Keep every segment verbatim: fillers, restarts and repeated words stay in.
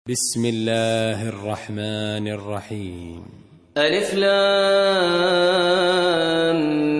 بسم الله الرحمن الرحيم. ألف لام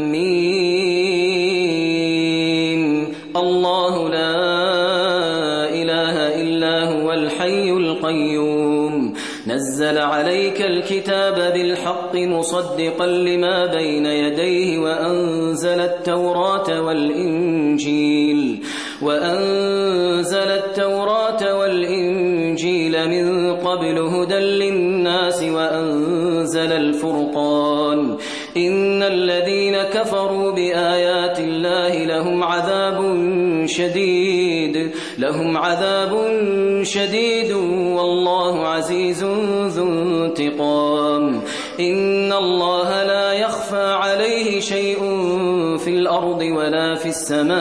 ميم. الله لا إله إلا هو الحي القيوم نزل عليك الكتاب بالحق مصدقا لما بين يديه وأنزل التوراة والإنجيل وأنزل التوراة والإنجيل من قبل هدى للناس وأنزل الفرقان إن الذين كفروا بآيات الله لهم عذاب شديد لهم عذاب شديد والله عزيز ذو انتقام. إن الله لا يخفى عليه شيء في الأرض ولا في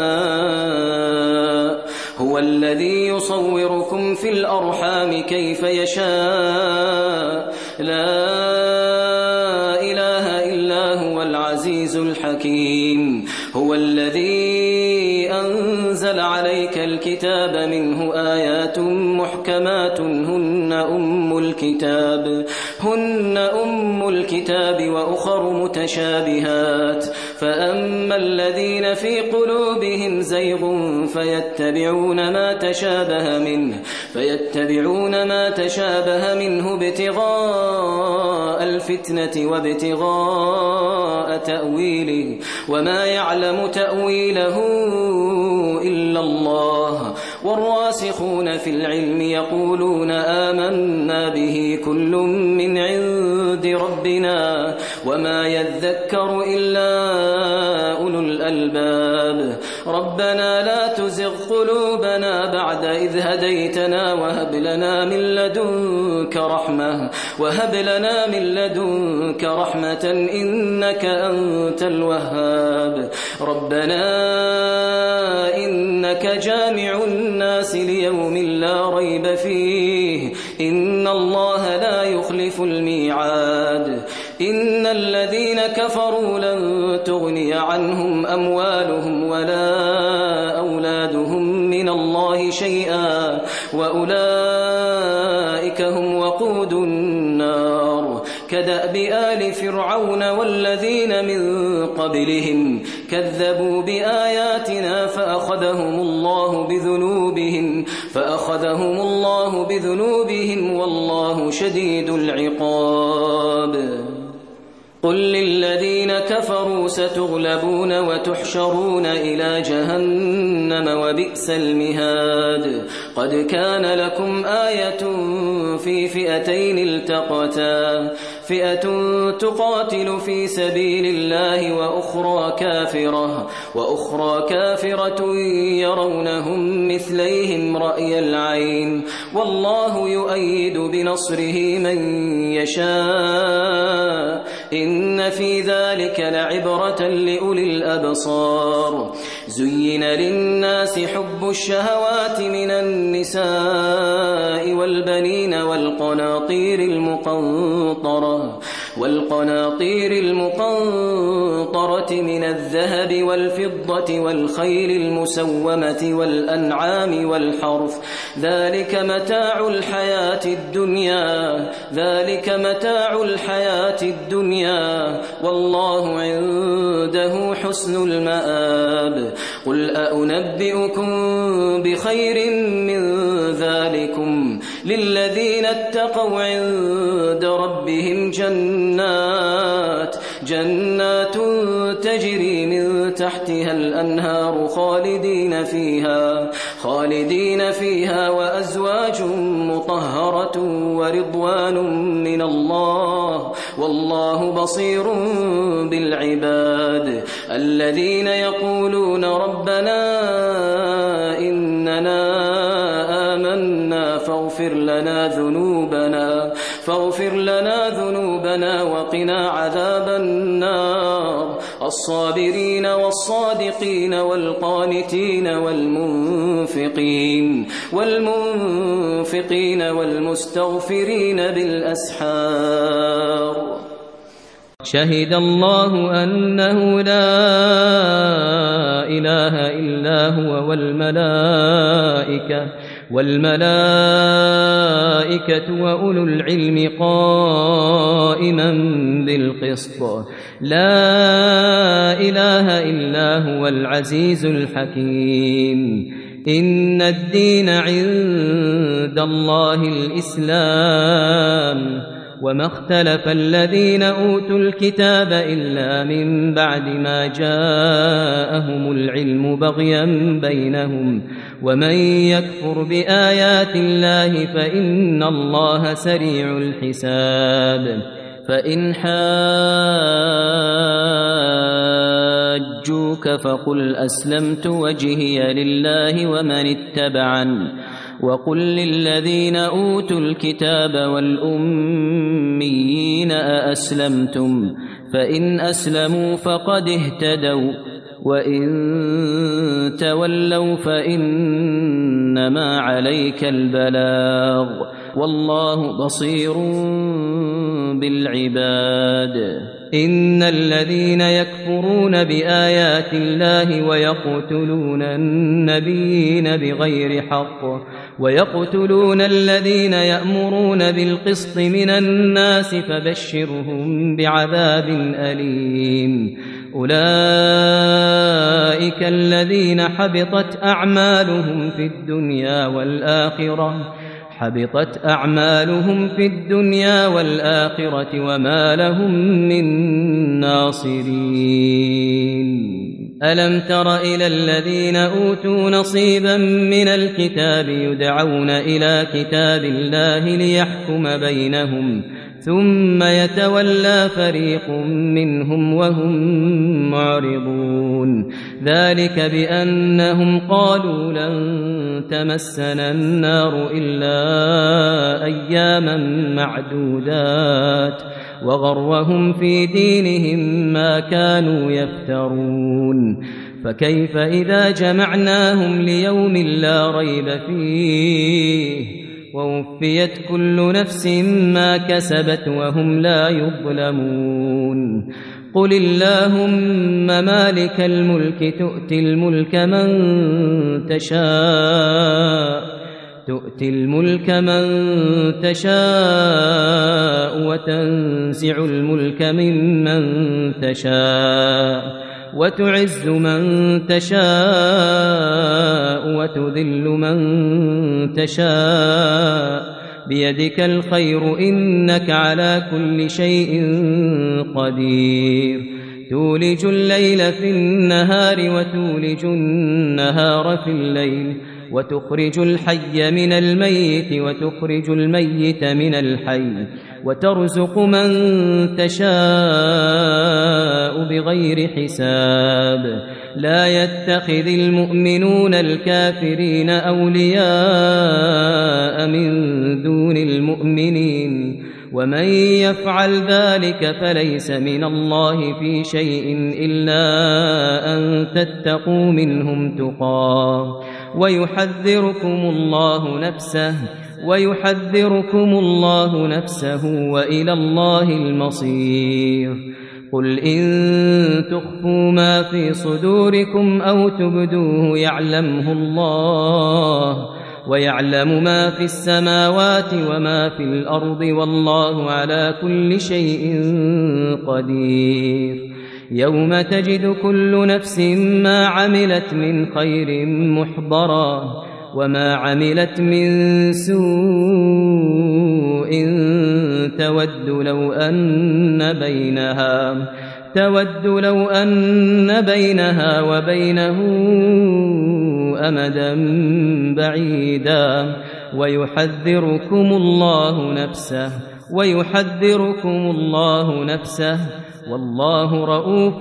السماء هو الذي يصوركم في الأرحام كيف يشاء لا إله إلا هو العزيز الحكيم. هو الذي أنزل عليك الكتاب منه آيات محكمات هن أم الكتاب هن أم الكتاب وأخر متشابهات فأما الذين في قلوبهم زيغ فيتبعون ما تشابه منه فيتبعون ما تشابه منه ابتغاء الفتنة وابتغاء تأويله وما يعلم تأويله إلا الله والراسخون في العلم يقولون آمنا به كل من عند ربنا وما يذكر إلا أولو الألباب. ربنا لا تزغ قلوبنا بعد إذ هديتنا وهب لنا من لدنك رحمة وهب لنا من لدنك رحمة إنك أنت الوهاب. ربنا إنك جامع الناس ليوم لا ريب فيه إن الله لا يخلف الميعاد. إن الذين كفروا لن تغني عنهم أموالهم ولا أولادهم من الله شيئا وأولئك هم وقود النار. كدأب آل فرعون والذين من قبلهم كذبوا بآياتنا فأخذهم الله بذنوبهم فأخذهم الله بذنوبهم والله شديد العقاب. قل للذين كفروا ستغلبون وتحشرون إلى جهنم وبئس المهاد. قد كان لكم آية في فئتين التقتا فئة تقاتل في سبيل الله وأخرى كافرة وأخرى كافرة يرونهم مثليهم رأي العين والله يؤيد بنصره من يشاء إن في ذلك لعبرة لأولي الأبصار. زين للناس حب الشهوات من النساء والبنين والقناطير المقنطرة والقناطير المقنطرة من الذهب والفضة والخيل المسومة والأنعام والحرث ذلك متاع الحياة الدنيا ذلك متاع الحياة الدنيا والله عنده حسن المآب. قل أأنبئكم بخير من ذلكم للذين اتقوا عند ربهم جنات جنات تجري من تحتها الأنهار خالدين فيها خالدين فيها وأزواج مطهرة ورضوان من الله والله بصير بالعباد. الذين يقولون ربنا إننا آمنا فاغفر لنا ذنوبنا فاغفر لنا ذنوبنا وقنا عذاب النار. الصابرين والصادقين والقانتين والمنفقين والمنفقين والمستغفرين بالأسحار. شهد الله أنه لا إله إلا هو والملائكة والملائكة والملائكة وأولو العلم قائما بالقسط لا إله إلا هو العزيز الحكيم إن الدين عند الله الإسلام وما اختلف الذين أوتوا الكتاب إلا من بعد ما جاءهم العلم بغيا بينهم ومن يكفر بآيات الله فإن الله سريع الحساب فإن حاجوك فقل أسلمت وجهي لله ومن اتبعني وقل للذين أوتوا الكتاب والأميين أأسلمتم فإن أسلموا فقد اهتدوا وإن تولوا فإنما عليك البلاغ والله بصير بالعباد إن الذين يكفرون بآيات الله ويقتلون النبيين بغير حق ويقتلون الذين يأمرون بالقسط من الناس فبشرهم بعذاب أليم أولئك الذين حبطت أعمالهم في الدنيا والآخرة حبطت أعمالهم في الدنيا والآخرة وما لهم من ناصرين ألم تر إلى الذين أوتوا نصيبا من الكتاب يدعون إلى كتاب الله ليحكم بينهم ثم يتولى فريق منهم وهم معرضون ذلك بأنهم قالوا لن تمسنا النار إلا أياما معدودات وغرهم في دينهم ما كانوا يفترون فكيف إذا جمعناهم ليوم لا ريب فيه ووفيت كل نفس ما كسبت وهم لا يظلمون قل اللهم مالك الملك تؤتي الملك من تشاء تؤتي الملك من تشاء وتنزع الملك ممن تشاء وتعز من تشاء وتذل من تشاء بيدك الخير إنك على كل شيء قدير تولج الليل في النهار وتولج النهار في الليل وتخرج الحي من الميت وتخرج الميت من الحي وترزق من تشاء بغير حساب لا يتخذ المؤمنون الكافرين أولياء من دون المؤمنين ومن يفعل ذلك فليس من الله في شيء إلا أن تتقوا منهم تقاه ويحذركم الله نفسه ويحذركم الله نفسه وإلى الله المصير قل إن تخفوا ما في صدوركم أو تبدوه يعلمه الله ويعلم ما في السماوات وما في الأرض والله على كل شيء قدير يوم تجد كل نفس ما عملت من خير محضرا وما عملت من سوء تود لو أن بينها تود لو أن بينها وبينه أمدا بعيدا ويحذركم الله نفسه ويحذركم الله نفسه والله رؤوف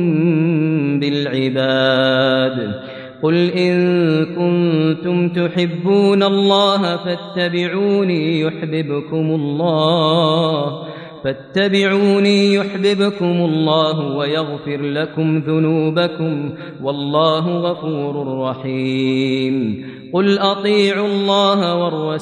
بالعباد قل إن كنتم تحبون الله فاتبعوني يحببكم الله فاتبعوني يحببكم الله ويغفر لكم ذنوبكم والله غفور رحيم قل أطيعوا الله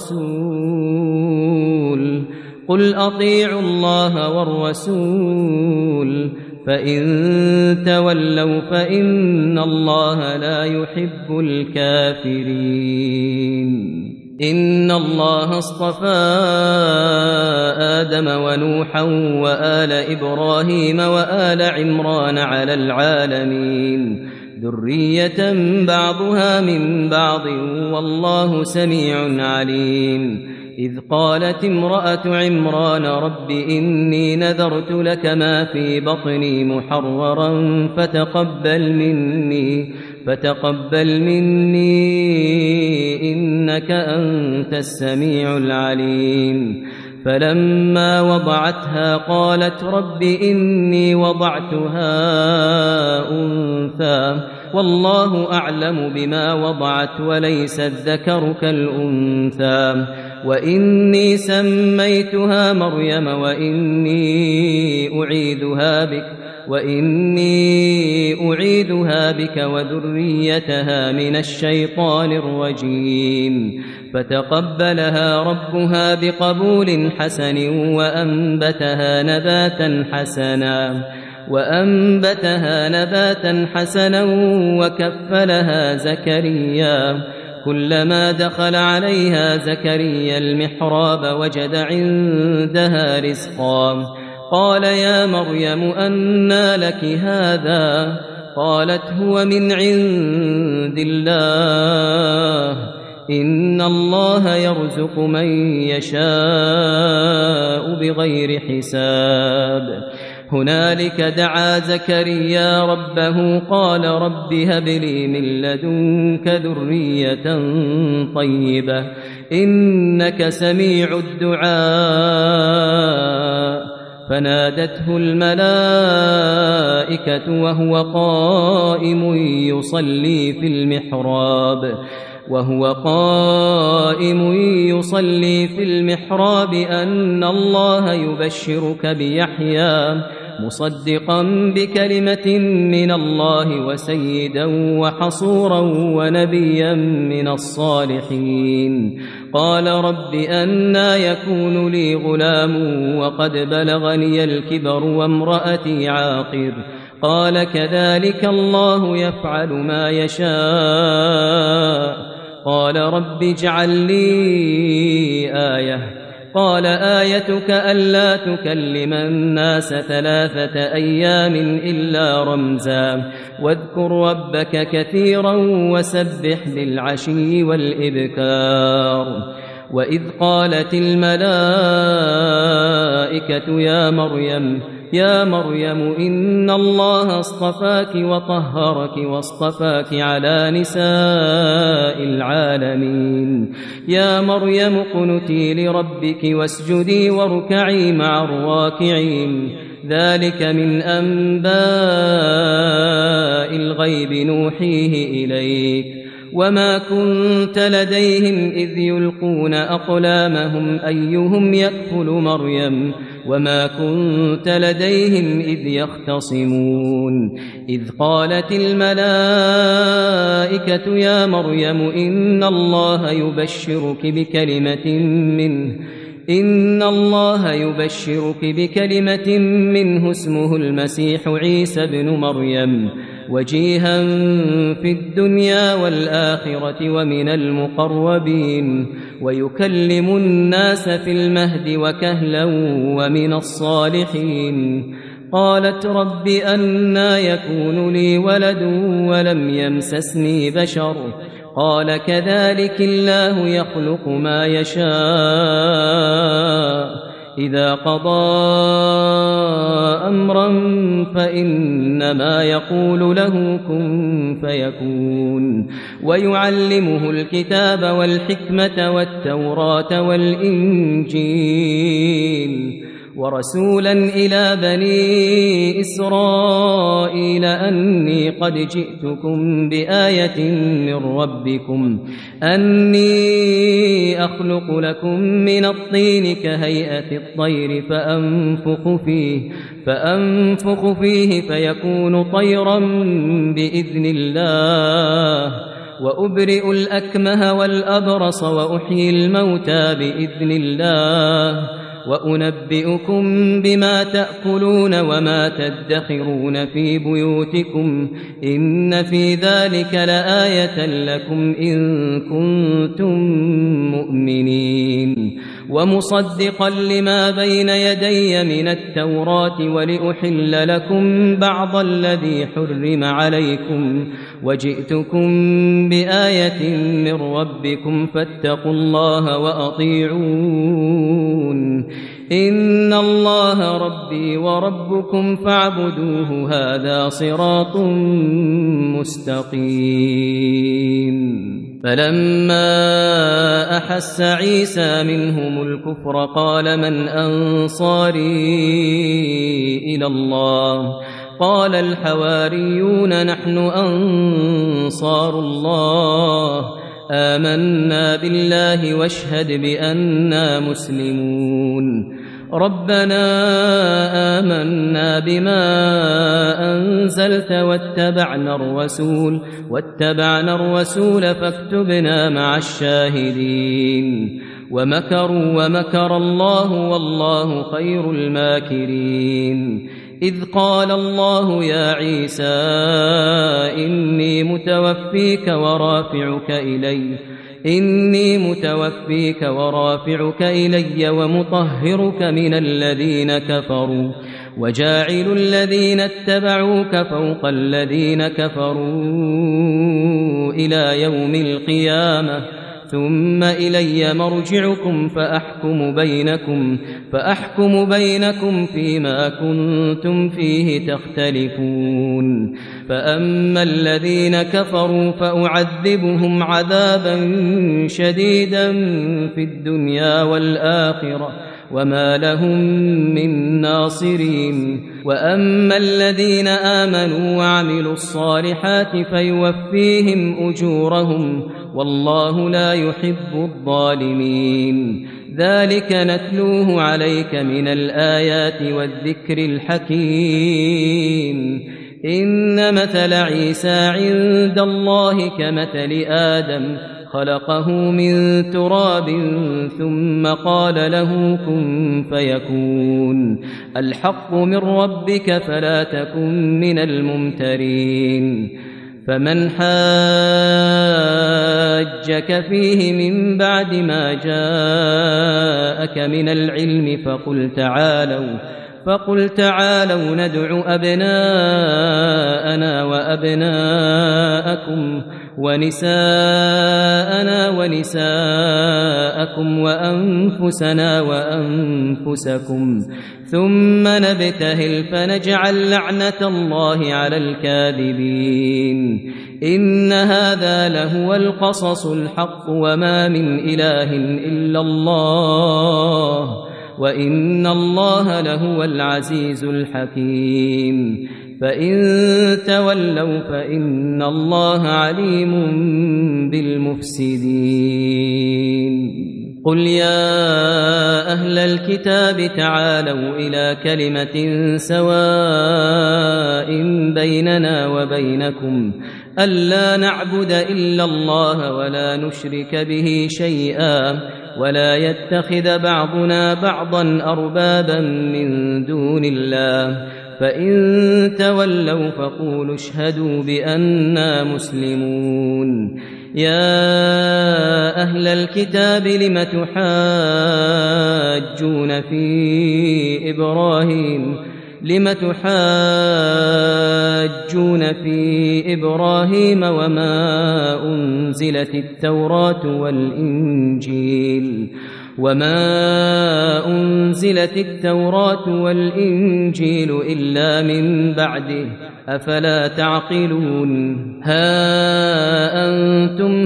والرسول قل أطيعوا الله والرسول فإن تولوا فإن الله لا يحب الكافرين إن الله اصطفى آدم ونوحا وآل إبراهيم وآل عمران على العالمين ذرية بعضها من بعض والله سميع عليم إذ قالت امرأة عمران رب إني نذرت لك ما في بطني محررا فتقبل مني فتقبل مني إنك أنت السميع العليم فلما وضعتها قالت رب إني وضعتها أنثى والله أعلم بما وضعت وليس الذكر كالأنثى وإني سميتها مريم وإني أعيذها بك وإني أعيذها بك وذريتها من الشيطان الرجيم فتقبلها ربها بقبول حسن وأنبتها نباتا حسنا وأنبتها نباتا حسنا وكفلها زكريا كلما دخل عليها زكريا المحراب وجد عندها رزقا قال يا مريم أنى لك هذا قالت هو من عند الله إن الله يرزق من يشاء بغير حساب هنالك دعا زكريا ربه قال رب هب لي من لدنك ذرية طيبة إنك سميع الدعاء فنادته الملائكة وهو قائم يصلي في المحراب وهو قائم يصلي في المحراب أن الله يبشرك بيحيى مصدقا بكلمة من الله وسيدا وحصورا ونبيا من الصالحين قال رب أنى يكون لي غلام وقد بلغني الكبر وامرأتي عاقر قال كذلك الله يفعل ما يشاء قال رب اجعل لي آية قال آيتك ألا تكلم الناس ثلاثة أيام إلا رمزا واذكر ربك كثيرا وسبح بالعشي والإبكار وإذ قالت الملائكة يا مريم يا مريم إن الله اصطفاك وطهرك واصطفاك على نساء العالمين يا مريم قنتي لربك واسجدي واركعي مع الراكعين ذلك من أنباء الغيب نوحيه إليك وما كنت لديهم إذ يلقون أقلامهم أيهم يكفل مريم وما كنت لديهم إذ يختصمون إذ قالت الملائكة يا مريم إن الله يبشرك بكلمة منه إن الله يبشرك بكلمة منه اسمه المسيح عيسى ابن مريم وجيها في الدنيا والآخرة ومن المقربين ويكلم الناس في المهد وكهلا ومن الصالحين قالت رب أنى يكون لي ولد ولم يمسسني بشر قال كذلك الله يخلق ما يشاء إذا قضى أمرا فإنما يقول له كن فيكون ويعلمه الكتاب والحكمة والتوراة والإنجيل ورسولا إلى بني إسرائيل أني قد جئتكم بآية من ربكم أني أخلق لكم من الطين كهيئة الطير فأنفخ فيه فأنفخ فيه فيكون طيرا بإذن الله وأبرئ الأكمه والأبرص وأحيي الموتى بإذن الله وأنبئكم بما تأكلون وما تدخرون في بيوتكم إن في ذلك لآية لكم إن كنتم مؤمنين ومصدقا لما بين يدي من التوراة ولأحل لكم بعض الذي حرم عليكم وجئتكم بآية من ربكم فاتقوا الله وأطيعون إن الله ربي وربكم فاعبدوه هذا صراط مستقيم فلما أحس عيسى منهم الكفر قال من أنصاري إلى الله قال الحواريون نحن أنصار الله آمنا بالله واشهد بأننا مسلمون ربنا آمنا بما أنزلت واتبعنا الرسول واتبعنا الرسول فاكتبنا مع الشاهدين ومكروا ومكر الله والله خير الماكرين إذ قال الله يا عيسى إني متوفيك ورافعك إلي إني متوفيك ورافعك إلي ومطهرك من الذين كفروا وجاعل الذين اتبعوك فوق الذين كفروا إلى يوم القيامة ثم إلي مرجعكم فأحكم بينكم فأحكم بينكم فيما كنتم فيه تختلفون فأما الذين كفروا فأعذبهم عذابا شديدا في الدنيا والآخرة وما لهم من ناصرين وأما الذين آمنوا وعملوا الصالحات فيوفيهم أجورهم والله لا يحب الظالمين ذلك نتلوه عليك من الآيات والذكر الحكيم إن مثل عيسى عند الله كمثل آدم خلقه من تراب ثم قال له كن فيكون الحق من ربك فلا تكن من الممترين فمن حاجك فيه من بعد ما جاءك من العلم فقل تعالوا فقل تعالوا ندع أبناءنا وأبناءكم ونساءنا ونساءكم وأنفسنا وأنفسكم ثم نبتهل فنجعل لعنة الله على الكاذبين إن هذا لهو القصص الحق وما من إله إلا الله وإن الله لهو العزيز الحكيم فإن تولوا فإن الله عليم بالمفسدين قل يا أهل الكتاب تعالوا إلى كلمة سواء بيننا وبينكم ألا نعبد إلا الله ولا نشرك به شيئا ولا يتخذ بعضنا بعضا أربابا من دون الله فإن تولوا فقولوا اشهدوا بأننا مسلمون يا أهل الكتاب لم تحاجون في إبراهيم لم تحاجون في إبراهيم وما أنزلت التوراة والإنجيل وما أنزلت التوراة والإنجيل إلا من بعده أفلا تعقلون ها أنتم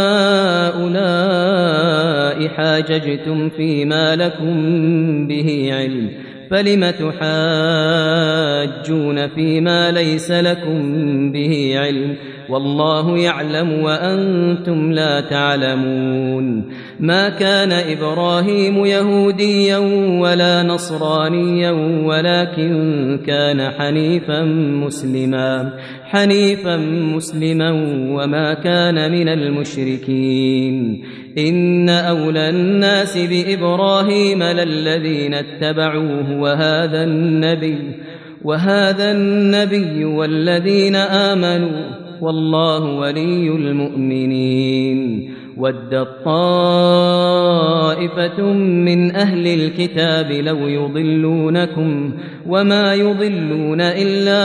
هؤلاء حاججتم فيما لكم به علم فلم تحاجون فيما ليس لكم به علم والله يعلم وأنتم لا تعلمون ما كان إبراهيم يهوديا ولا نصرانيا ولكن كان حنيفا مسلما حنيفا مسلما وما كان من المشركين إن أولى الناس بإبراهيم للذين اتبعوه وهذا النبي وهذا النبي والذين آمنوا والله ولي المؤمنين ودت طائفة من أهل الكتاب لو يضلونكم وما يضلون إلا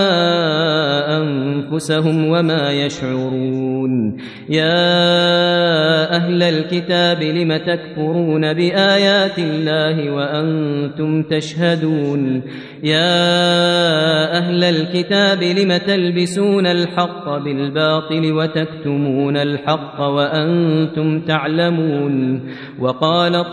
أنفسهم وما يشعرون يا أهل الكتاب لم تكفرون بآيات الله وأنتم تشهدون يا أهل الكتاب لم تلبسون الحق بالباطل وتكتمون الحق وأنتم تعلمون وقالت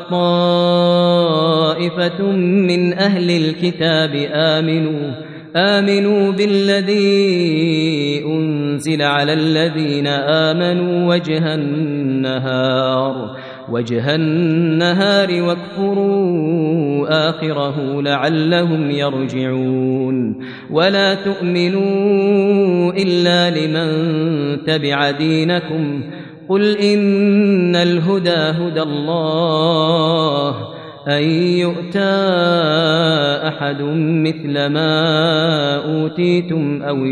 طائفة من أهل الكتاب آمنوا آمنوا بالذي أنزل على الذين آمنوا وجه النهار وجه النهار واكفروا آخره لعلهم يرجعون ولا تؤمنوا إلا لمن تبع دينكم قل إن الهدى هدى الله أن يؤتى أحد مثل ما أوتيتم أو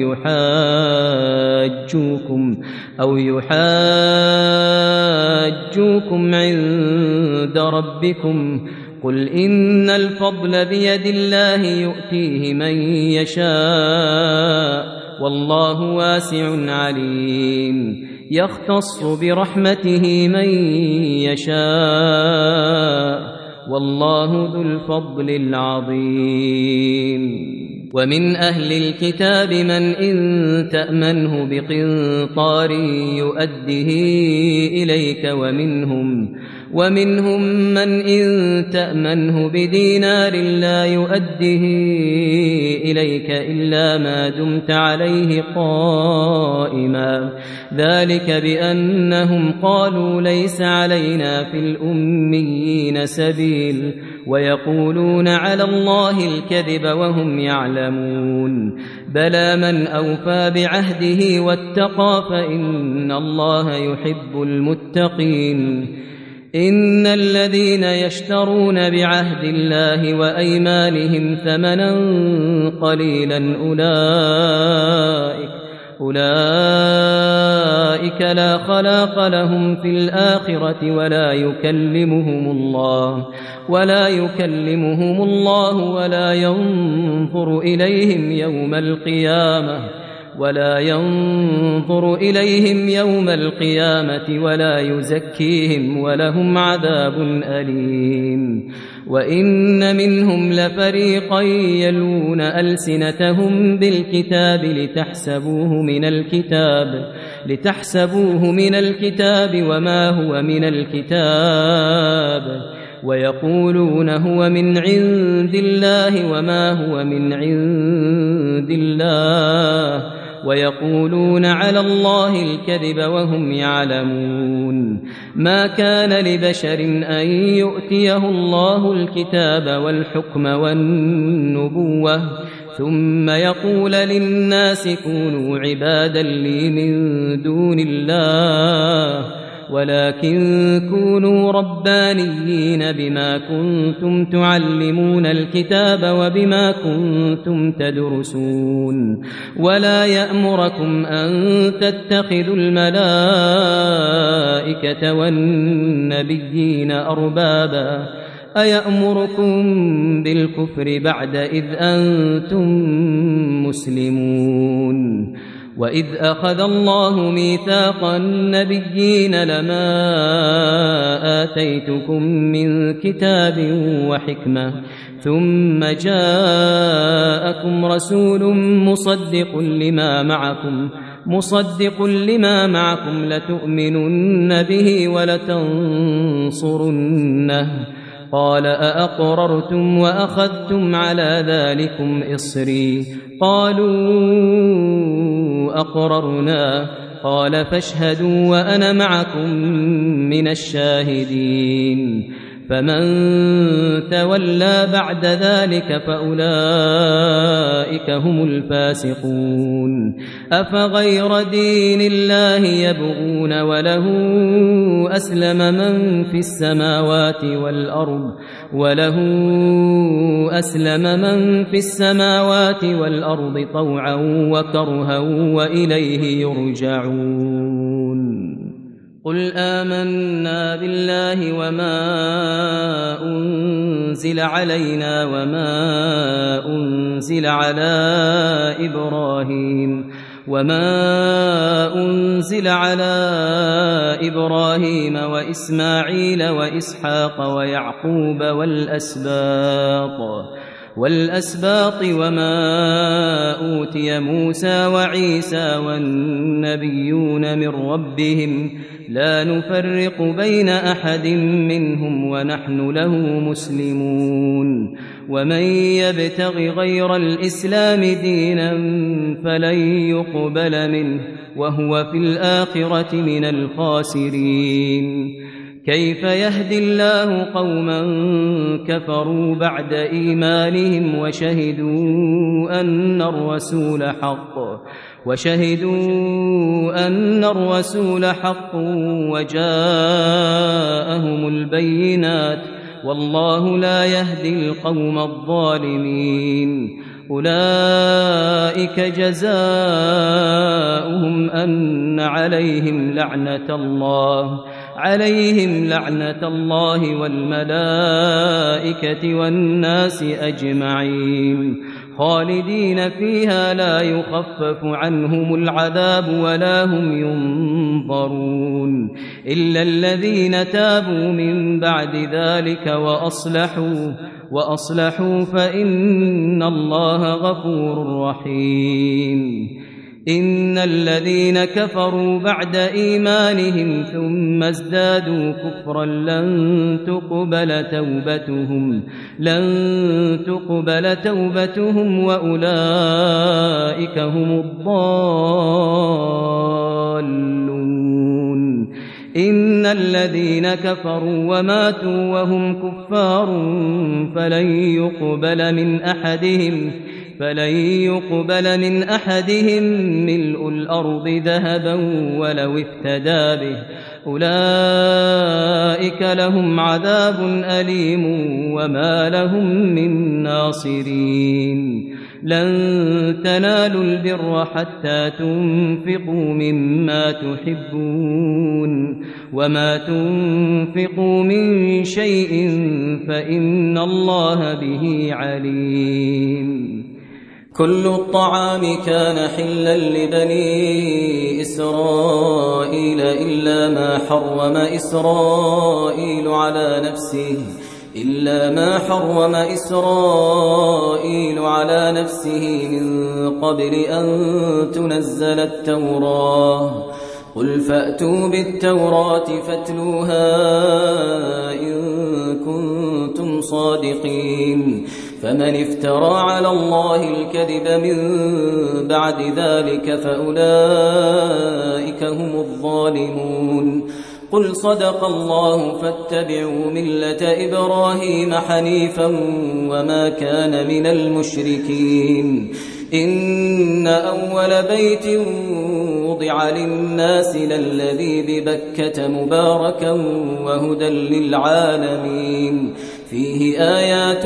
يحاجوكم أو يحاجوكم عند ربكم قل إن الفضل بيد الله يؤتيه من يشاء والله واسع عليم يختص برحمته من يشاء والله ذو الفضل العظيم ومن أهل الكتاب من إن تأمنه بقنطار يؤده إليك ومنهم ومنهم من إن تأمنه بدينار لا يؤده إليك إلا ما دمت عليه قائما ذلك بأنهم قالوا ليس علينا في الأميين سبيل ويقولون على الله الكذب وهم يعلمون بلى من أوفى بعهده واتقى فإن الله يحب المتقين إن الذين يشترون بعهد الله وأيمانهم ثمنا قليلا أولئك أولئك لا خلاق لهم في الآخرة ولا يكلمهم الله ولا يكلمهم الله ولا ينظر إليهم يوم القيامة ولا ينظر إليهم يوم القيامة ولا يزكيهم ولهم عذاب أليم وإن منهم لفريقا يلون ألسنتهم بالكتاب لتحسبوه من الكتاب لتحسبوه من الكتاب وما هو من الكتاب ويقولون هو من عند الله وما هو من عند الله ويقولون على الله الكذب وهم يعلمون ما كان لبشر أن يؤتيه الله الكتاب والحكم والنبوة ثم يقول للناس كونوا عبادا لي من دون الله ولكن كونوا ربانيين بما كنتم تعلمون الكتاب وبما كنتم تدرسون ولا يأمركم أن تتخذوا الملائكة والنبيين أربابا أيأمركم بالكفر بعد إذ أنتم مسلمون وإذ أخذ الله ميثاق النبيين لما آتيتكم من كتاب وحكمة ثم جاءكم رسول مصدق لما معكم مصدق لما معكم لتؤمنن به ولتنصرنه قال أأقررتم وأخذتم على ذلكم إصري قالوا أقررنا قال فاشهدوا وأنا معكم من الشاهدين فمن تولى بعد ذلك فأولئك هم الفاسقون أفغير دين الله يبغون وله أسلم من في السماوات والأرض وله أسلم من في السماوات والأرض طوعا وكرها وإليه يرجعون قل آمنا بالله وما أنزل علينا وما أنزل على إبراهيم وما أنزل على إبراهيم وإسماعيل وإسحاق ويعقوب والأسباط والأسباط وما أوتي موسى وعيسى والنبيون من ربهم لا نفرق بين أحد منهم ونحن له مسلمون ومن يبتغ غير الإسلام دينا فلن يقبل منه وهو في الآخرة من الخاسرين كيف يهدي الله قوما كفروا بعد إيمانهم وشهدوا أن الرسول حق وشهدوا أن الرسول حق وجاءهم البينات والله لا يهدي القوم الظالمين أولئك جزاؤهم أن عليهم لعنة الله عليهم لعنة الله والملائكة والناس أجمعين خالدين فيها لا يخفف عنهم العذاب ولا هم ينظرون إلا الذين تابوا من بعد ذلك وأصلحوا وأصلحوا فإن الله غفور رحيم إن الذين كفروا بعد إيمانهم ثم ازدادوا كفرا لن تقبل توبتهم لن تقبل توبتهم وأولئك هم الضالون إن الذين كفروا وماتوا وهم كفار فلن يقبل من أحدهم فلن يقبل من أحدهم ملء الأرض ذهبا ولو افتدى به أولئك لهم عذاب أليم وما لهم من ناصرين لن تنالوا البر حتى تنفقوا مما تحبون وما تنفقوا من شيء فإن الله به عليم كل الطعام كان حلا لبني إسرائيل إلا ما حرم إسرائيل على نفسه إلا ما حرم إسرائيل على نفسه من قبل أن تنزل التوراة قل فأتوا بالتوراة فاتلوها إن كنتم صادقين فمن افترى على الله الكذب من بعد ذلك فأولئك هم الظالمون قل صدق الله فاتبعوا ملة إبراهيم حنيفا وما كان من المشركين إن أول بيت وضع للناس للذي ببكة مباركا وهدى للعالمين فيه آيات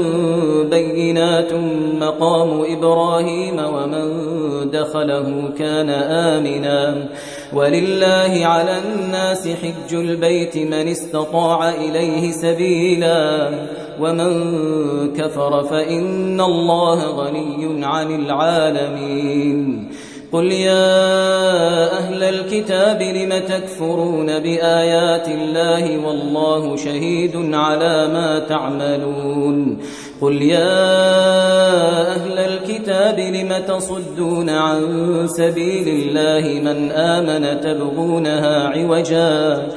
بينات مقام إبراهيم ومن دخله كان آمنا ولله على الناس حج البيت من استطاع إليه سبيلا ومن كفر فإن الله غني عن العالمين قل يا أهل الكتاب لم تكفرون بآيات الله والله شهيد على ما تعملون قل يا أهل الكتاب لم تصدون عن سبيل الله من آمن تبغونها عوجا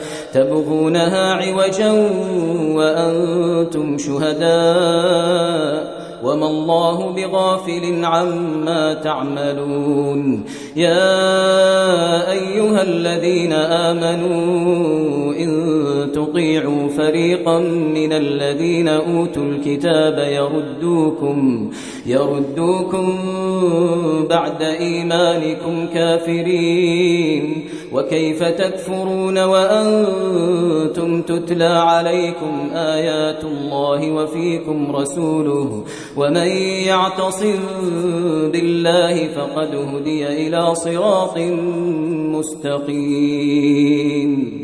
تبغونها عوجا وأنتم شهداء وما الله بغافل عما تعملون يا أيها الذين آمنوا إن تطيعوا فريقا من الذين أوتوا الكتاب يردوكم يردوكم بعد إيمانكم كافرين وكيف تكفرون وأنتم تتلى عليكم آيات الله وفيكم رسوله ومن يعتصم بالله فقد هدي إلى صراط مستقيم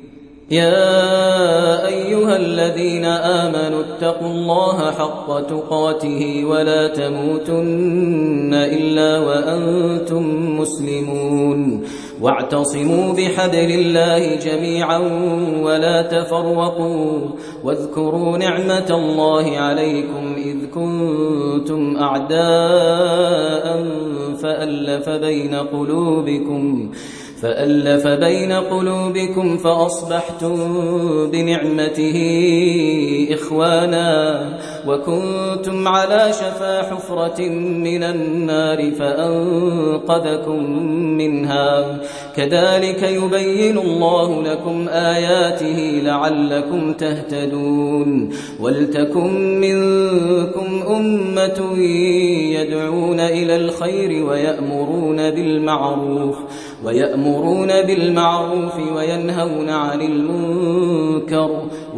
يا أيها الذين آمنوا اتقوا الله حق تقاته ولا تموتن إلا وأنتم مسلمون واعتصموا بحبل الله جميعا ولا تفرقوا واذكروا نعمة الله عليكم إذ كنتم أعداء فألف بين قلوبكم فألف بين قلوبكم فأصبحتم بنعمته إخوانا وكنتم على شفا حفرة من النار فأنقذكم منها كذلك يبين الله لكم آياته لعلكم تهتدون ولتكن منكم أمة يدعون إلى الخير ويأمرون بالمعروف ويأمرون بالمعروف وينهون عن المنكر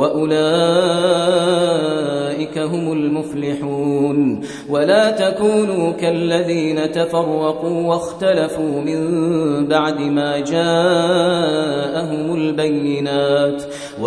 وأولئك هم المفلحون ولا تكونوا كالذين تفرقوا واختلفوا من بعد ما جاءهم البينات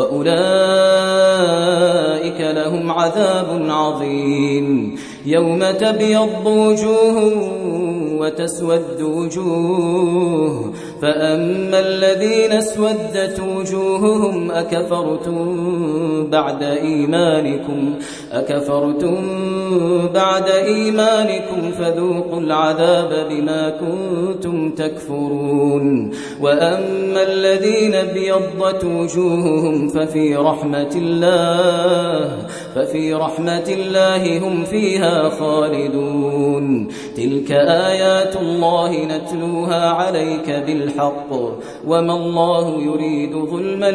وأولئك لهم عذاب عظيم يوم تبيض وجوه وتسود وجوه فأما الذين اسودت وجوههم أكفرتم بعد إيمانكم أكفرتم بعد إيمانكم فذوقوا العذاب بما كنتم تكفرون وأما الذين ابيضت وجوههم ففي رحمة الله ففي رحمة الله هم فيها خالدون تلك آيات الله نتلوها عليك بالحق وما الله يريد ظلما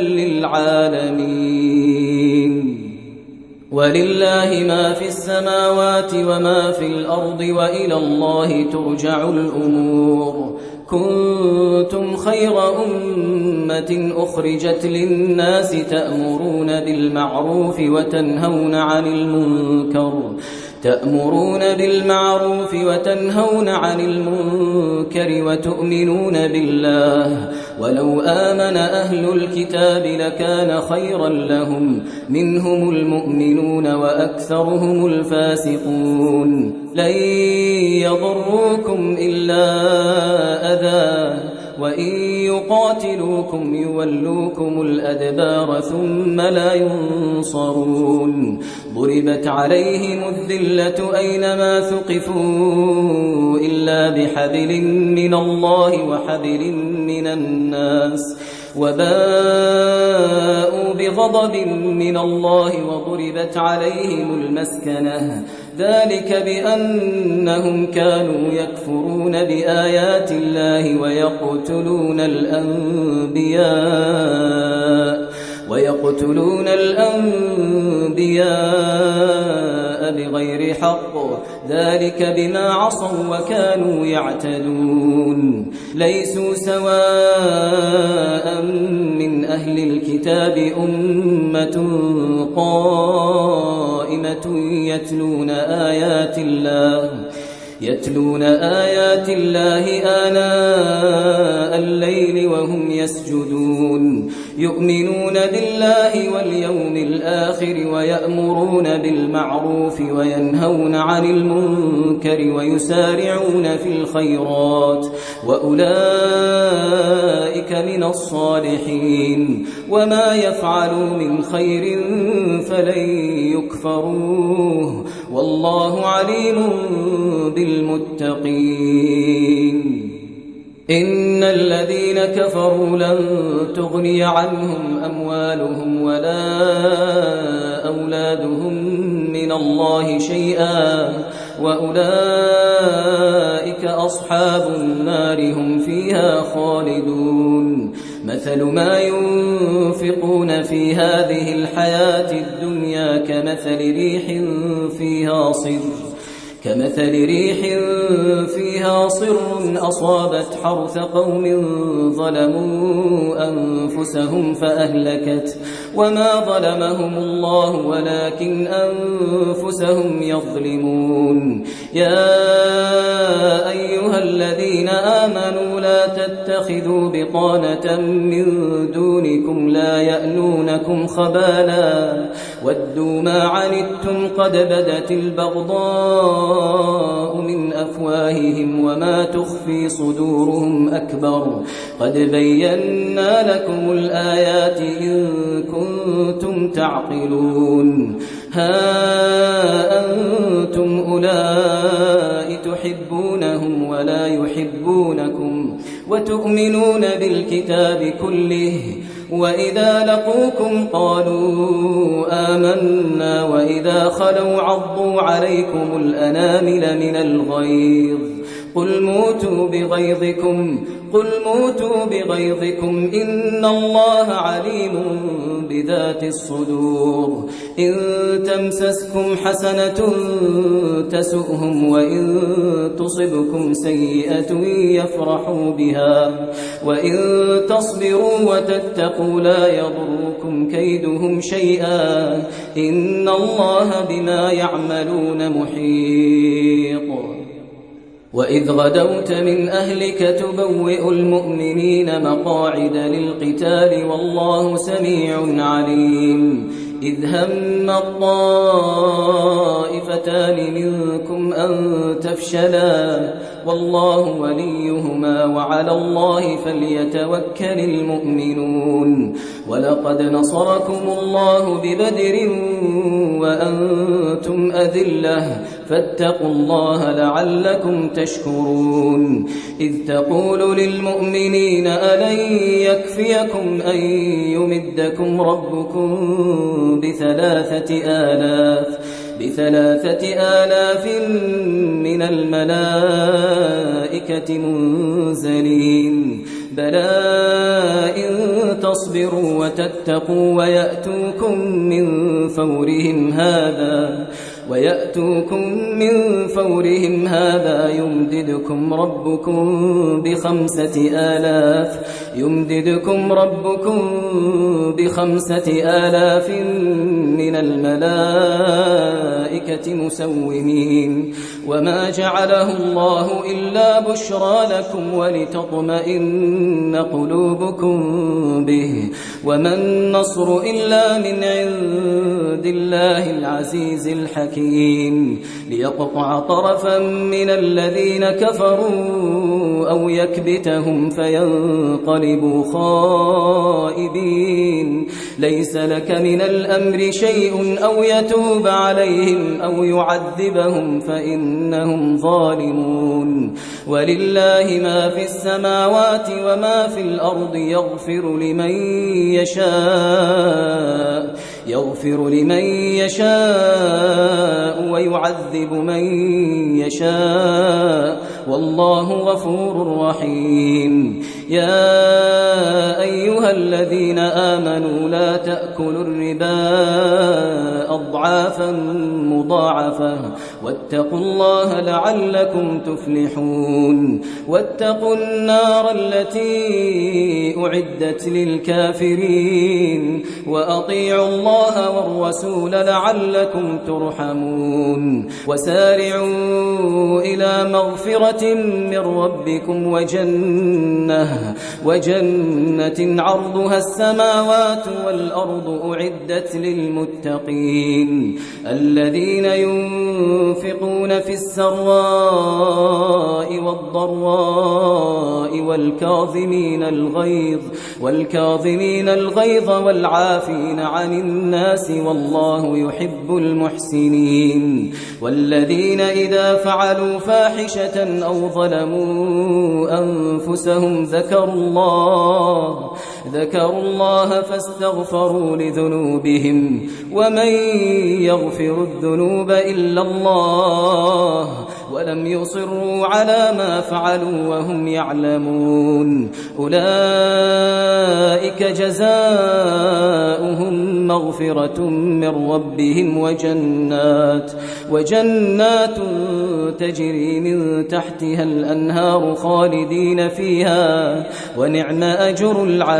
للعالمين ولله ما في السماوات وما في الأرض وإلى الله ترجع الأمور كنتم خير أمة أخرجت للناس تأمرون بالمعروف وتنهون عن المنكر تأمرون بالمعروف وتنهون عن المنكر وتؤمنون بالله ولو آمن أهل الكتاب لكان خيرا لهم منهم المؤمنون وأكثرهم الفاسقون لن يضروكم إلا أذى وإن يقاتلوكم يولوكم الأدبار ثم لا ينصرون ضربت عليهم الذلة أينما ثقفوا إلا بحبل من الله وحبل من الناس وباءوا بغضب من الله وضربت عليهم المسكنة ذلك بأنهم كانوا يكفرون بآيات الله ويقتلون الأنبياء ويقتلون الأنبياء بغير حق ذلك بما عصوا وكانوا يعتدون ليسوا سواء من أهل الكتاب أمة قائمة يتلون آيات الله يتلون آيات الله آناء الليل وهم يسجدون يؤمنون بالله واليوم الآخر ويأمرون بالمعروف وينهون عن المنكر ويسارعون في الخيرات وأولئك من الصالحين وما يفعلوا من خير فلن يكفروه والله عليم بالمتقين إن الذين كفروا لن تغني عنهم أموالهم ولا أولادهم من من الله شيئا وأولئك أصحاب النار هم فيها خالدون مثل ما ينفقون في هذه الحياة الدنيا كمثل ريح فيها صر كمثل ريح فيها صر أصابت حرث قوم ظلموا أنفسهم فأهلكت وما ظلمهم الله ولكن أنفسهم يظلمون يا أيها الذين آمنوا لا تتخذوا بطانة من دونكم لا يألونكم خبالا ودوا ما عنتم قد بدت البغضاء من أفواههم وما تخفي صدورهم أكبر قد بينا لكم الآيات إن كنتم تعقلون ها أنتم أولئك تحبونهم ولا يحبونكم وتؤمنون بالكتاب كله وإذا لقوكم قالوا آمنا وإذا خلوا عضوا عليكم الأنامل من الغيظ قل موتوا بغيظكم قل موتوا بغيظكم إن الله عليم بذات الصدور إن تمسسكم حسنة تسؤهم وإن تصبكم سيئة يفرحوا بها وإن تصبروا وتتقوا لا يضركم كيدهم شيئا إن الله بما يعملون محيط وإذ غدوت من أهلك تبوئ المؤمنين مقاعد للقتال والله سميع عليم إذ هم الطائفتان منكم أن تفشلا والله وليهما وعلى الله فليتوكل المؤمنون ولقد نصركم الله ببدر وأنتم أذلة فاتقوا الله لعلكم تشكرون إذ تقول للمؤمنين ألن يكفيكم أن يمدكم ربكم بثلاثة آلاف بثلاثة آلاف من الملائكة منزلين بلى إن تصبروا وتتقوا ويأتوكم من فورهم هذا ويأتوكم من فورهم هذا يمددكم ربكم بخمسة آلاف يمددكم ربكم بخمسة آلاف من الملائكة مسومين وما جعله الله إلا بشرى لكم ولتطمئن قلوبكم به وما النصر إلا من عند الله العزيز الحكيم ليقطع طرفا من الذين كفروا أو يكبتهم فينقلبوا خائبين ليس لك من الأمر شيء أو يتوب عليهم أو يعذبهم فإنهم ظالمون ولله ما في السماوات وما في الأرض يغفر لمن يشاء يغفر لمن يشاء ويعذب من يشاء والله غفور رحيم يا أيها الذين آمنوا لا تأكلوا الربا أضعافا مضاعفة واتقوا الله لعلكم تفلحون واتقوا النار التي أعدت للكافرين وأطيعوا الله والرسول لعلكم ترحمون وسارعوا إلى مغفرة من ربكم وجنة وجنة عرضها السماوات والأرض أعدت للمتقين الذين ينفقون في السراء والضراء والكاظمين الغيظ والكاظمين الغيظ والعافين عن الناس والله يحب المحسنين والذين إذا فعلوا فاحشة أو ظلموا أنفسهم ذكروا الله ذكروا الله فاستغفروا لذنوبهم ومن يغفر الذنوب إلا الله ولم يصروا على ما فعلوا وهم يعلمون أولئك جزاؤهم مغفرة من ربهم وجنات وجنات تجري من تحتها الأنهار خالدين فيها ونعم أجر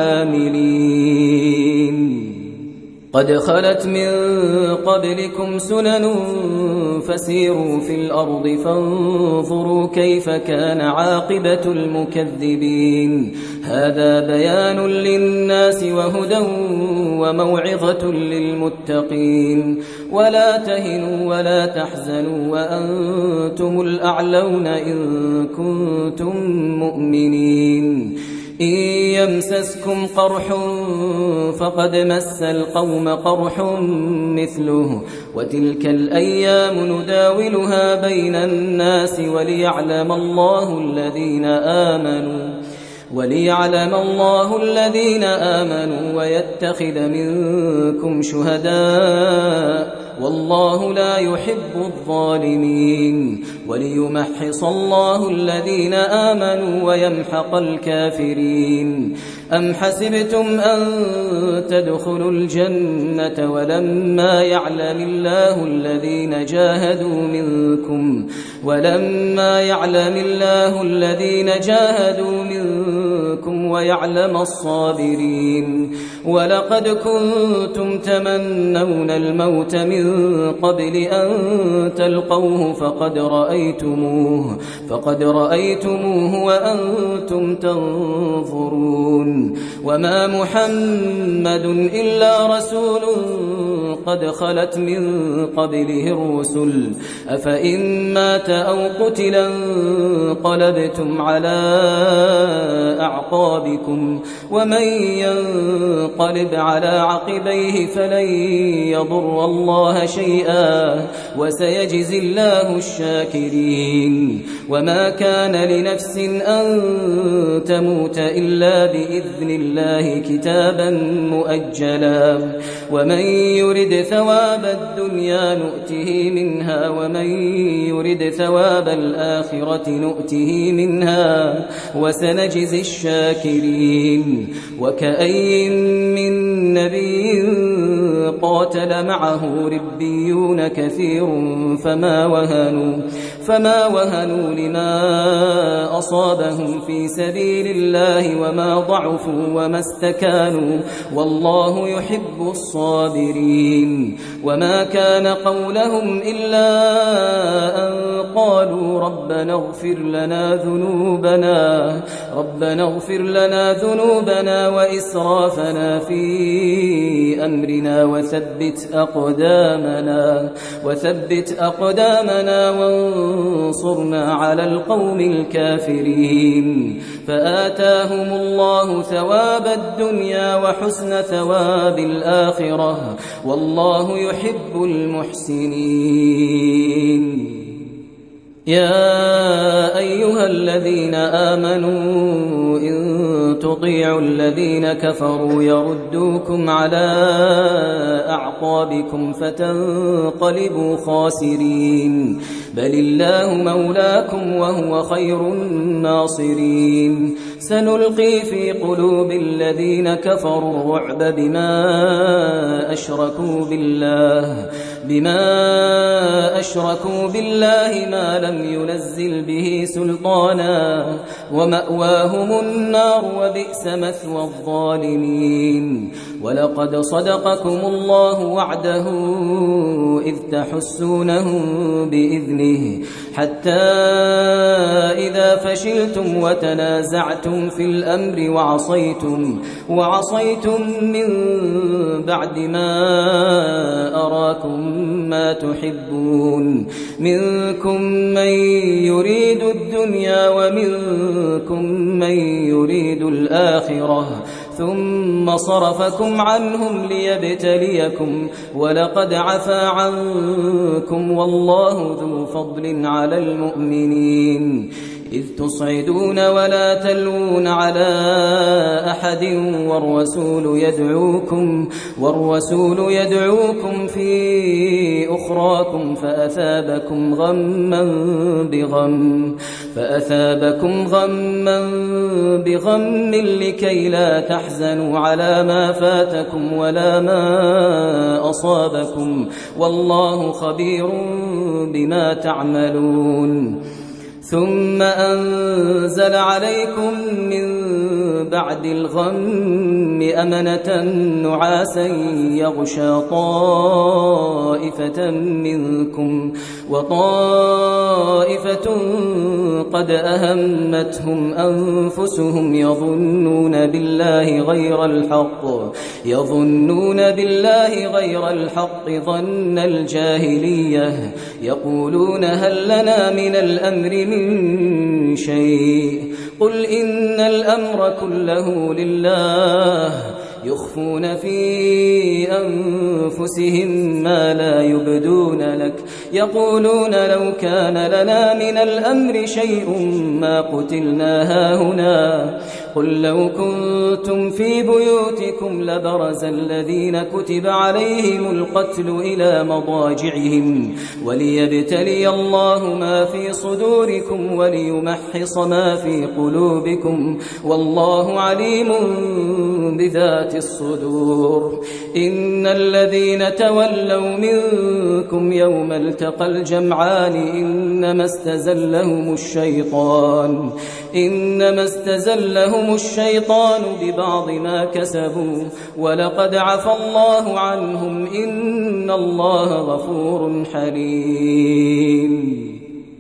العاملين قد خلت من قبلكم سنن فسيروا في الأرض فانظروا كيف كان عاقبة المكذبين هذا بيان للناس وهدى وموعظة للمتقين ولا تهنوا ولا تحزنوا وأنتم الأعلون إن كنتم مؤمنين إن يمسسكم قرح فقد مس القوم قرح مثله وتلك الأيام نداولها بين الناس وليعلم الله الذين آمنوا وليعلم الله الذين آمنوا ويتخذ منكم شهداء والله لا يحب الظالمين وليمحص الله الذين آمنوا ويمحق الكافرين أم حسبتم أن تدخلوا الجنة ولما يعلم الله الذين جاهدوا منكم ولما يعلم الله الذين جاهدوا منكم ويعلم الصابرين ولقد كنتم تمنون الموت من قبل أن تلقوه فقد رأيتموه فقد رأيتموه وأنتم تنظرون وما محمد إلا رسول قد خلت من قبله الرسل أفإن مات أو قتلا انقلبتم على أعقابكم ومن ينقلب على عقبيه فلن يضر الله شيئا وسيجزي الله الشاكرين وما كان لنفس أن تموت إلا بإذن الله كتابا مؤجلا ومن يرد ثواب الدنيا نؤته منها ومن يرد ثواب الآخرة نؤته منها وسنجزي الشاكرين وكأي من نبي قاتل معه ربيون كثير فما وهنوا فما وهنوا لما أصابهم في سبيل الله وما ضعفوا وما استكانوا والله يحب الصابرين وما كان قولهم إلا أن قالوا ربنا اغفر لنا ذنوبنا ربنا اغفر لنا ذنوبنا وإسرافنا في أمرنا وثبت أقدامنا وثبت أقدامنا وانصرنا على القوم الكافرين فآتاهم الله ثواب الدنيا وحسن ثواب الآخرة والله يحب المحسنين يا أيها الذين آمنوا إن تطيعوا الذين كفروا يردوكم على أعقابكم فتنقلبوا خاسرين بل الله مولاكم وهو خير الناصرين سنلقي في قلوب الذين كفروا الرعب بما أشركوا بالله بما أشركوا بالله ما لم ينزل به سلطانا ومأواهم النار وبئس مثوى الظالمين ولقد صدقكم الله وعده إذ تحسونهم بإذنه حتى إذا فشلتم وتنازعتم في الأمر وعصيتم وعصيتم من بعد ما أراكم ما تحبون منكم من يريد الدنيا ومنكم من يريد الآخرة ثم صرفكم عنهم ليبتليكم ولقد عفا عنكم والله ذو فضل على المؤمنين إذ تصعدون ولا تلوون على أحد والرسول يدعوكم, والرسول يدعوكم في أخراكم فأثابكم غما بغم, فأثابكم غما بغم لكي لا تحزنوا على ما فاتكم ولا ما أصابكم والله خبير بما تعملون. ثم أنزل عليكم من بعد الغم أمنة نعاسا يغشى طائفة منكم وطائفة قد أهمتهم أنفسهم يظنون بالله غير الحق يظنون بالله غير الحق ظن الجاهلية يقولون هل لنا من الأمر من شيء قل إن الأمر كله لله يخفون في أنفسهم ما لا يبدون لك يقولون لو كان لنا من الأمر شيء ما قتلنا هاهنا قل لو كنتم في بيوتكم لبرز الذين كتب عليهم القتل إلى مضاجعهم وليبتلي الله ما في صدوركم وليمحص ما في قلوبكم والله عليم بذات الصدور. إن الذين تولوا منكم يوم التقى الجمعان إنما استزلهم الشيطان إنما استزلهم الشيطان ببعض ما كسبوا ولقد عفى الله عنهم إن الله غفور حليم.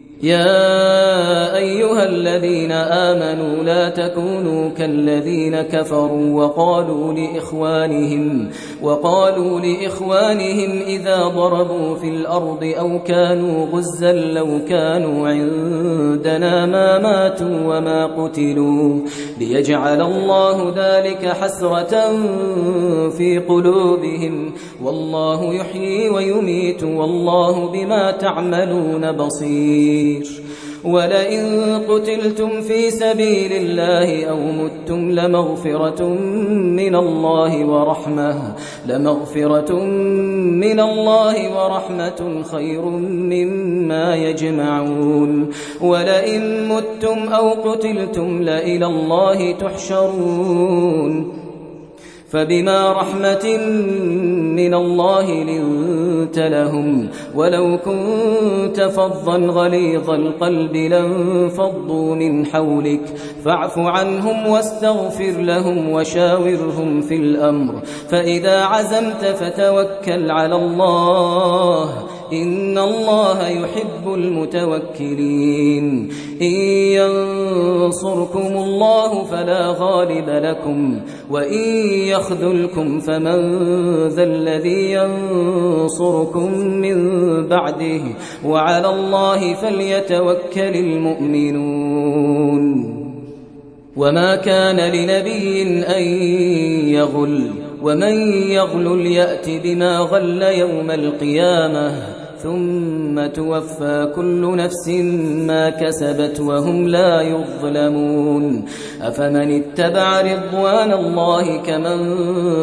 يا أيها الذين آمنوا لا تكونوا كالذين كفروا وقالوا لإخوانهم وقالوا لإخوانهم إذا ضربوا في الأرض أو كانوا غزا لو كانوا عندنا ما ماتوا وما قتلوا ليجعل الله ذلك حسرة في قلوبهم والله يحيي ويميت والله بما تعملون بصير. ولئن قتلتم في سبيل الله أو متم لمغفرة من الله ورحمة لمغفرة من الله ورحمة خير مما يجمعون. ولئن متم أو قتلتم لإلى الله تحشرون فبما رحمة من الله لنت لهم ولو كنت فظا غليظ القلب لانفضوا من حولك فاعف عنهم واستغفر لهم وشاورهم في الأمر فإذا عزمت فتوكل على الله إن الله يحب المتوكلين. إن ينصركم الله فلا غالب لكم وإن يخذلكم فمن ذا الذي ينصركم من بعده وعلى الله فليتوكل المؤمنون. وما كان لنبي أن يغل ومن يغل يأت بما غل يوم القيامة ثم توفى كل نفس ما كسبت وهم لا يظلمون. أفمن اتبع رضوان الله كمن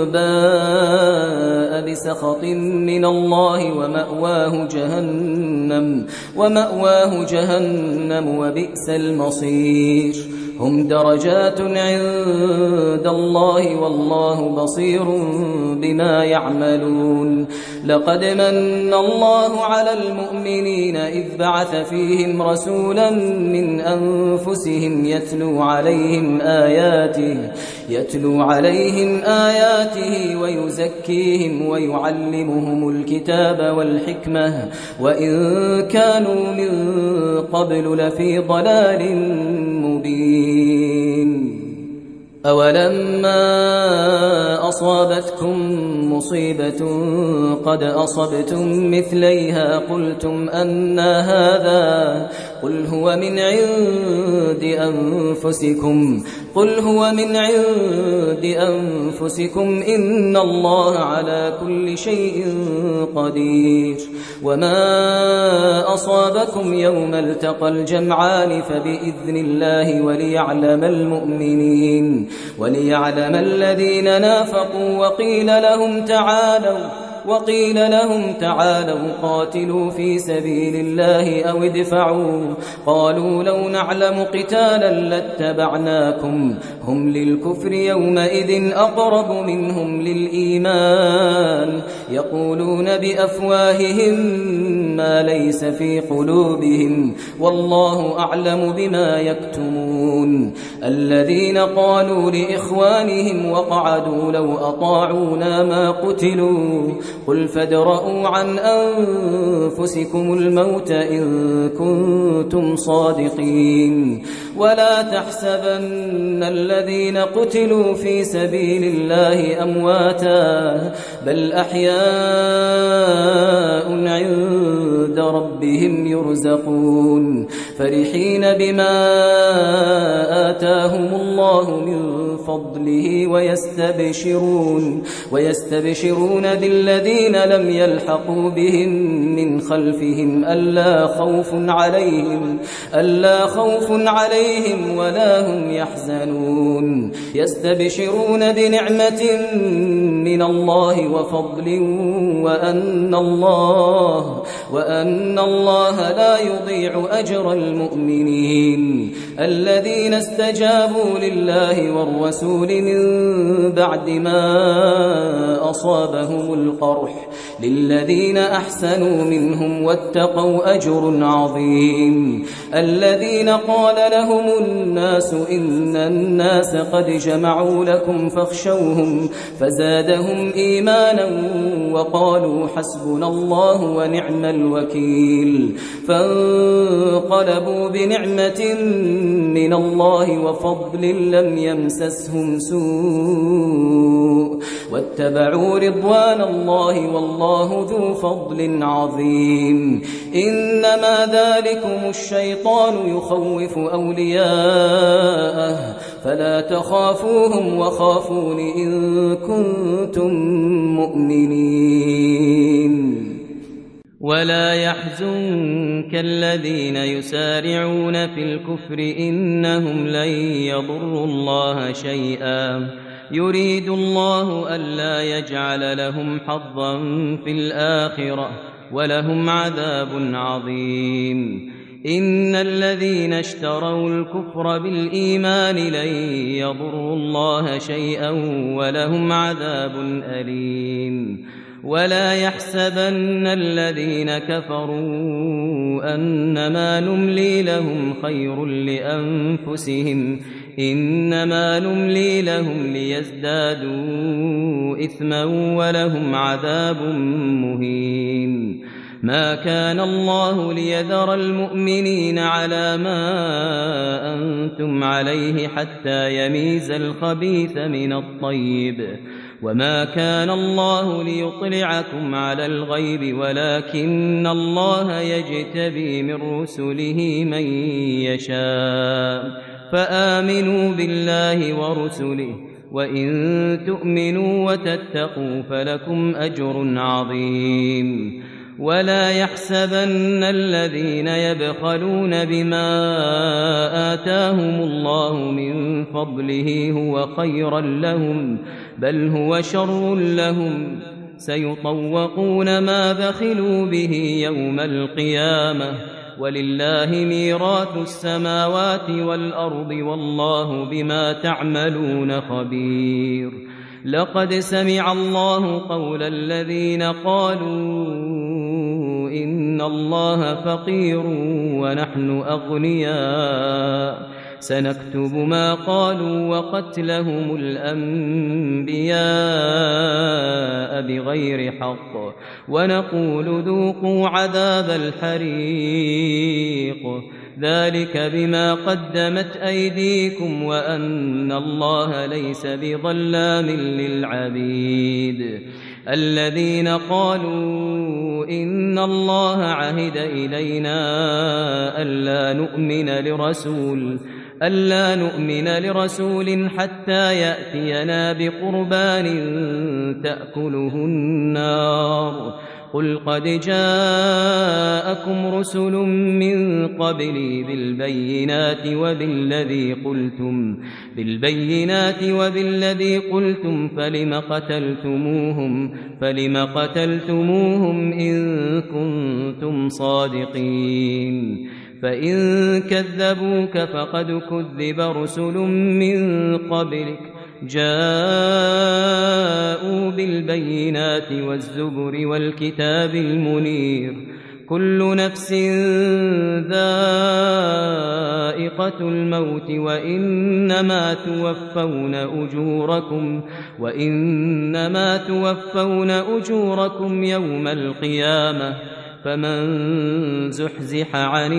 باء بسخط من الله ومأواه جهنم ومأواه جهنم وبئس المصير. هم درجات عند الله والله بصير بما يعملون. لقد من الله على المؤمنين إذ بعث فيهم رسولا من أنفسهم يتلو عليهم آياته يتلو عليهم آياته ويزكيهم ويعلمهم الكتاب والحكمة وإن كانوا من قبل لفي ضلال مبين. أولما أصابتكم مصيبة قد أصبتم مثليها قلتم أنى هذا قل هو من عند أنفسكم قل هو من عند أنفسكم إن الله على كل شيء قدير وما أصابكم يوم التقى الجمعان فبإذن الله وليعلم المؤمنين وليعلم الذين نافقوا وقيل لهم تعالوا وقيل لهم تعالوا قاتلوا في سبيل الله أو ادفعوا قالوا لو نعلم قتالا لاتبعناكم هم للكفر يومئذ أقرب منهم للإيمان يقولون بأفواههم ما ليس في قلوبهم والله أعلم بما يكتمون الذين قالوا لإخوانهم وقعدوا لو أطاعونا ما قتلوا قل فادرءوا عن أنفسكم الموت إن كنتم صادقين ولا تحسبن الذين قتلوا في سبيل الله أمواتا بل أحياء عند ربهم يرزقون فرحين بما آتاهم الله من فضله ويستبشرون ويستبشرون بالذين لم يلحقوا بهم من خلفهم ألا خوف عليهم ألا خوف عليهم ولا هم يحزنون يستبشرون بنعمة من الله وفضل وأن الله وأن الله لا يضيع أجر المؤمنين الذين استجابوا لله والرسول من بعد ما أصابهم القرح للذين أحسنوا منهم واتقوا أجر عظيم الذين قال لهم الناس إن الناس قد جمعوا لكم فاخشوهم فزادهم إيمانا وقالوا حسبنا الله ونعم الوكيل فانقلبوا بنعمة من الله وفضل لم يمسسهم سوء واتبعوا رضوان الله والله ذو فضل عظيم إنما ذلكم الشيطان يخوف أولياءه فلا تخافوهم وخافون إن كنتم مؤمنين ولا يحزنك الذين يسارعون في الكفر إنهم لن يضروا الله شيئا يريد الله ألا يجعل لهم حظا في الآخرة ولهم عذاب عظيم إن الذين اشتروا الكفر بالإيمان لن يضروا الله شيئا ولهم عذاب أليم ولا يحسبن الذين كفروا أنما نملي لهم خير لأنفسهم إنما نملي لهم ليزدادوا إثما ولهم عذاب مهين ما كان الله ليذر المؤمنين على ما أنتم عليه حتى يميز الخبيث من الطيب وما كان الله ليطلعكم على الغيب ولكن الله يجتبي من رسله من يشاء فآمنوا بالله ورسله وإن تؤمنوا وتتقوا فلكم أجر عظيم ولا يحسبن الذين يبخلون بما آتاهم الله من فضله هو خيرا لهم بل هو شر لهم سيطوقون ما بخلوا به يوم القيامة ولله ميراث السماوات والأرض والله بما تعملون خبير لقد سمع الله قول الذين قالوا إن الله فقير ونحن أغنياء سنكتب ما قالوا وقتلهم الأنبياء بغير حق ونقول ذوقوا عذاب الحريق ذلك بما قدمت أيديكم وأن الله ليس بظلام للعبيد الذين قالوا إن الله عهد إلينا ألا نؤمن لرسول ألا نؤمن لرسول حتى يأتينا بقربان تأكله النار قل قد جاءكم رسل من قبلي بالبينات وبالذي قلتم بالبينات وبالذي قلتم فلم قتلتموهم فلم قتلتموهم إن كنتم صادقين فإن كذبوك فقد كذب رسل من قبلك جاءوا بالبينات والزبر والكتاب المنير كل نفس ذائقة الموت وإنما توفون أجوركم وإنما توفون أجوركم يوم القيامة فمن زحزح عن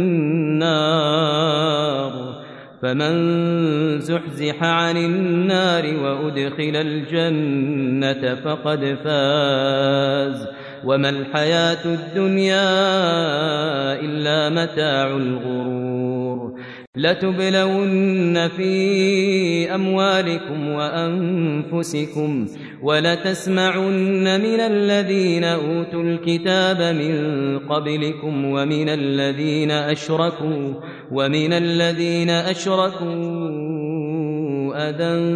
النار فمن زحزح عن النار وأدخل الجنة فقد فاز وما الحياة الدنيا إلا متاع الغرور لتبلون في أموالكم وأنفسكم ولتسمعن من الذين أوتوا الكتاب من قبلكم ومن الذين أشركوا ومن الذين أشركوا أذى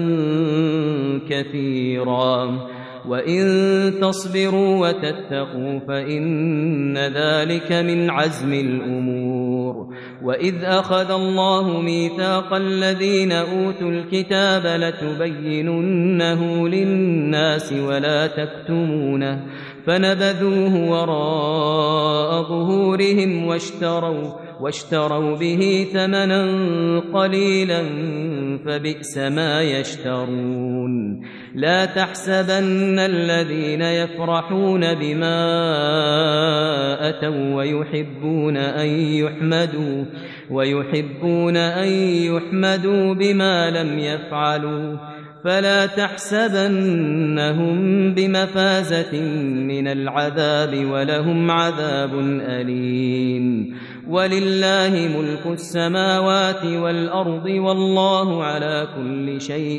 كثيرا وإن تصبروا وتتقوا فإن ذلك من عزم الأمور وإذ أخذ الله ميثاق الذين أوتوا الكتاب لتبيننه للناس ولا تكتمونه فنبذوه وراء ظهورهم واشتروا واشتروا به ثمنا قليلا فبئس ما يشترون لا تحسبن الذين يفرحون بما أتوا ويحبون أن يحمدوا ويحبون أن يحمدوا بما لم يفعلوا فلا تحسبنهم بمفازة من العذاب ولهم عذاب أليم ولله ملك السماوات والأرض والله على كل شيء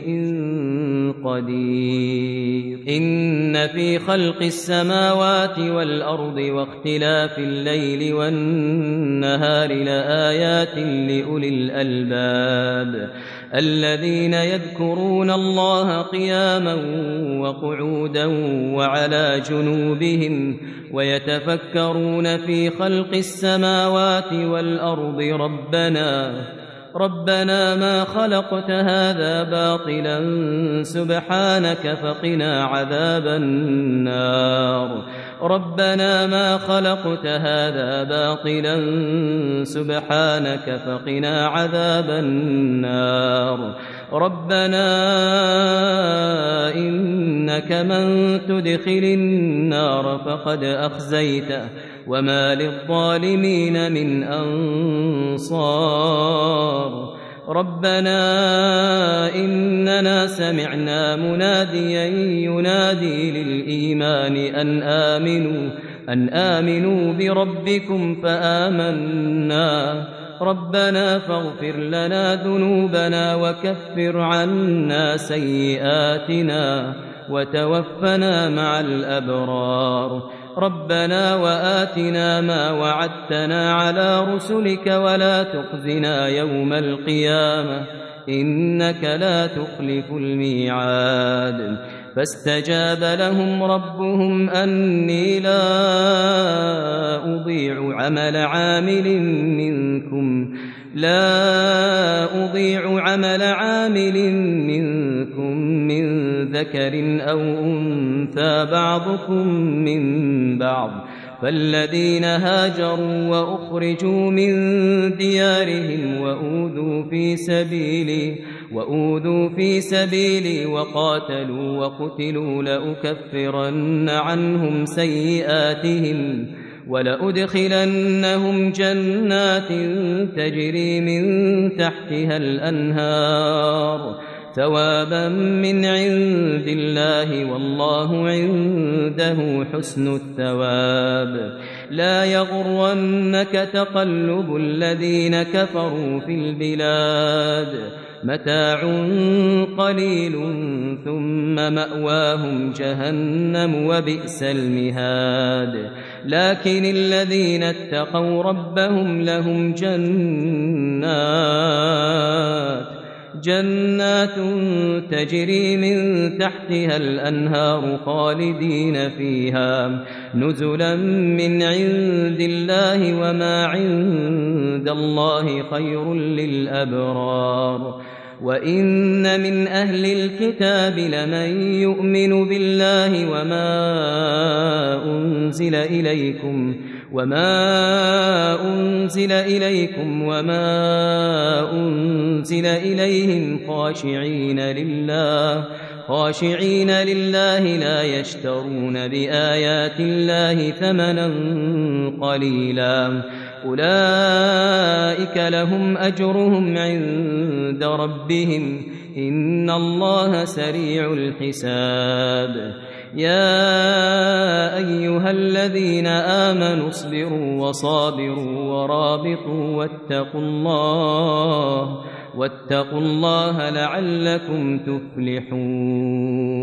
قدير إن في خلق السماوات والأرض واختلاف الليل والنهار لآيات لأولي الألباب الذين يذكرون الله قياما وقعودا وعلى جنوبهم ويتفكرون في خلق السماوات والأرض ربنا ربنا ما خلقت هذا باطلا سبحانك فقنا عذاب النار ربنا ما خلقت هذا باطلا سبحانك فقنا عذاب النار ربنا إنك من تدخل النار فقد أخزيته وما للظالمين من أنصار ربنا إننا سمعنا مناديا ينادي للإيمان أن آمنوا أن آمنوا بربكم فآمنا ربنا فاغفر لنا ذنوبنا وكفر عنا سيئاتنا وتوفنا مع الأبرار ربنا وآتنا ما وعدتنا على رسلك ولا تخزنا يوم القيامة إنك لا تخلف الميعاد فاستجاب لهم ربهم أني لا أضيع عمل عامل منكم لا أضيع عمل عامل منكم من ذكر أو أنثى بعضكم من بعض فالذين هاجروا وأخرجوا من ديارهم وأوذوا في سبيلي وأوذوا في سبيلي وقاتلوا وقتلوا لأكفرن عنهم سيئاتهم ولأدخلنهم جنات تجري من تحتها الأنهار ثوابا من عند الله والله عنده حسن الثواب لا يغرنك تقلب الذين كفروا في البلاد متاع قليل ثم مأواهم جهنم وبئس المهاد لكن الذين اتقوا ربهم لهم جنات جنات تجري من تحتها الأنهار خالدين فيها نزلا من عند الله وما عند الله خير للأبرار وإن من أهل الكتاب لمن يؤمن بالله وما أنزل إليكم وما أنزل إليكم وما أنزل إليهم خاشعين لله خاشعين لله لا يشترون بآيات الله ثمنا قليلا أولئك لهم أجرهم عند ربهم إن الله سريع الحساب يا أيها الذين آمنوا اصبروا وصابروا ورابطوا واتقوا الله واتقوا الله لعلكم تفلحون